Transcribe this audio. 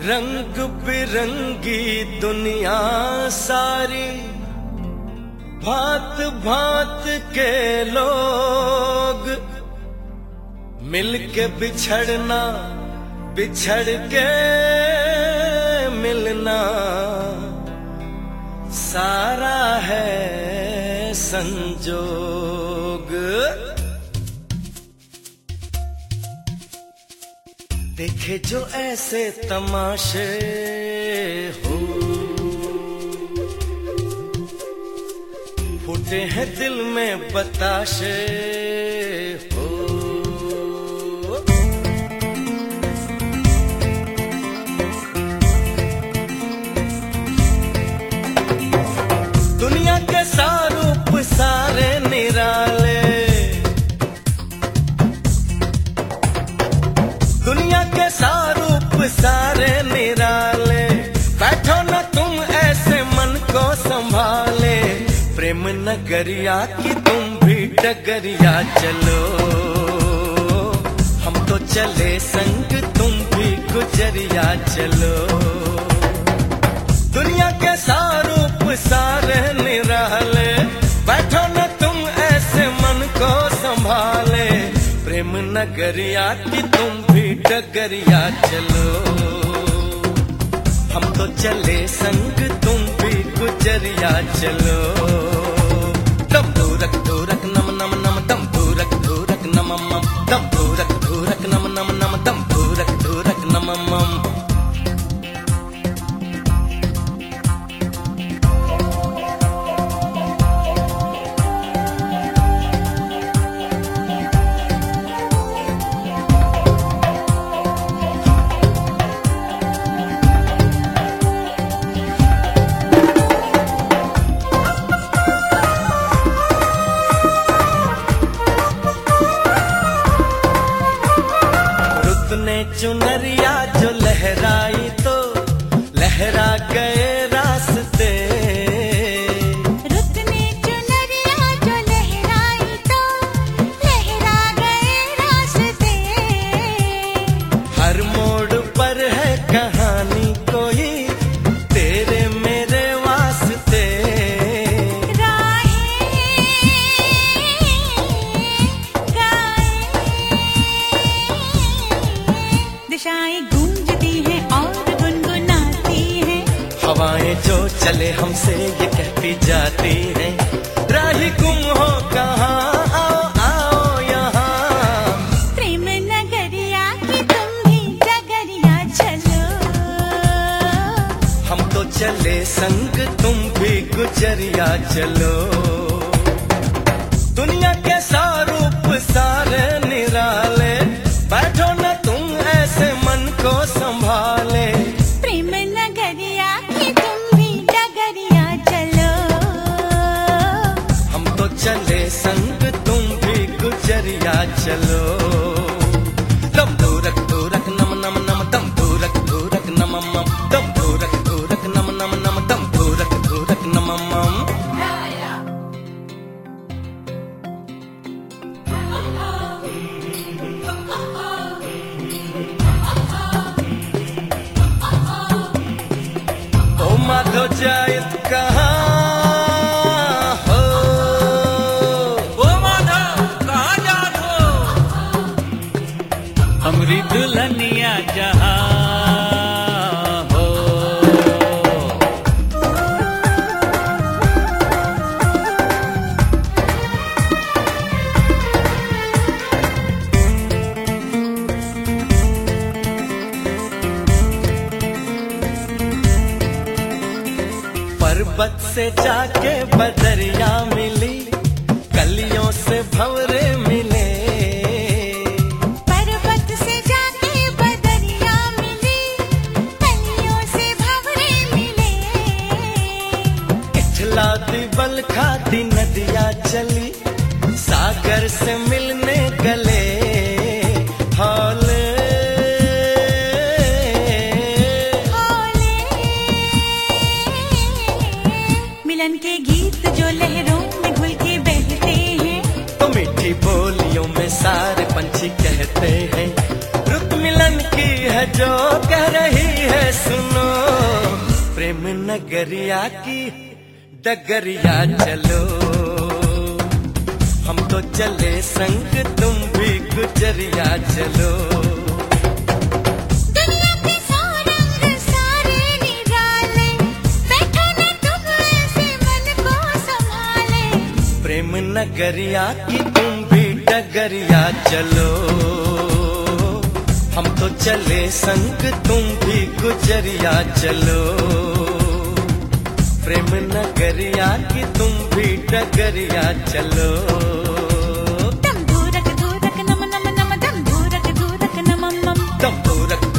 रंग बिरंगी दुनिया सारी, भांत भांत के लोग, मिलके बिछड़ना, बिछड़ के मिलना, सारा है संजोग। देखे जो ऐसे तमाशे हो, फूटे हैं दिल में बताशे हो। दुनिया के सारूप सारे निराले, दुनिया के सारूप सारे निराले, बैठो न तुम ऐसे मन को संभाले। प्रेम नगरिया की तुम भी डगरिया चलो, हम तो चले संग तुम भी गुजरिया चलो। दुनिया के सारूप सारे निराले, बैठो न तुम ऐसे मन को संभाले। प्रेम नगरिया की तुम भी डगरिया चलो, हम तो चले संग तुम भी गुजरिया चलो। दम धूरक धूरक नम नम नम, दम धूरक धूरक नम मम, दम धूरक धूरक नम नम नम, दम धूरक धूरक नम मम। चुनरिया जो लहराई तो लहरा गए रास्ते, रुत ने चुनरिया जो लहराई तो लहरा गए रास्ते। हर मोड़ पर है कहानी कोई तेरे मेरे वास्ते। दिशाएं गूंजती हैं और गुनगुनाती हैं, हवाएं जो चले हमसे ये कहती जाती हैं। राही गुम हो कहाँ, आओ आओ यहाँ। प्रेम नगरिया की तुम भी डगरिया चलो, हम तो चले संग तुम भी गुजरिया चलो। दुनिया के सारूप सारे निराले, बैठो न तुम ऐसे मन को संभाले। प्रेम नगरिया की तुम भी डगरिया चलो, हम तो चले संग तुम भी गुजरिया चलो। दम धूरक धूरक नम नम नम, दम धूरक धूरक नम मम, दम धूरक धूरक नम नम नम, दम धूरक धूरक नम मम। माधो जायत कहाँ हो, ओ माधव कहाँ जात हो, हमरी दुल्हनिया जहाँ हो। पर्वत से जाके बदरिया मिली, कलियों से भंवरे मिले। पर्वत से जाके बदरिया मिली, कलियों से भंवरे मिले। इठलाती बलखाती नदियाँ चली, सागर से मिलने गले। हौले मिलन के गीत जो लहरों में घुल के बहते हैं, तो मीठी बोलियों में सारे पंछी कहते हैं। रुत मिलन की है जो कह रही है सुनो प्रेम नगरिया की डगरिया चलो, हम तो चले संग तुम भी गुजरिया चलो। दुनिया के सौ रंग सारे निराले, बैठो न तुम ऐसे मन को संभाले। प्रेम नगरिया की तुम भी डगरिया चलो, हम तो चले संग तुम भी गुजरिया चलो। प्रेम नगरिया की तुम भी डगरिया चलो। दम धूरक धूरक नम नम नम, दम धूरक धूरक नम मम। दम धूरक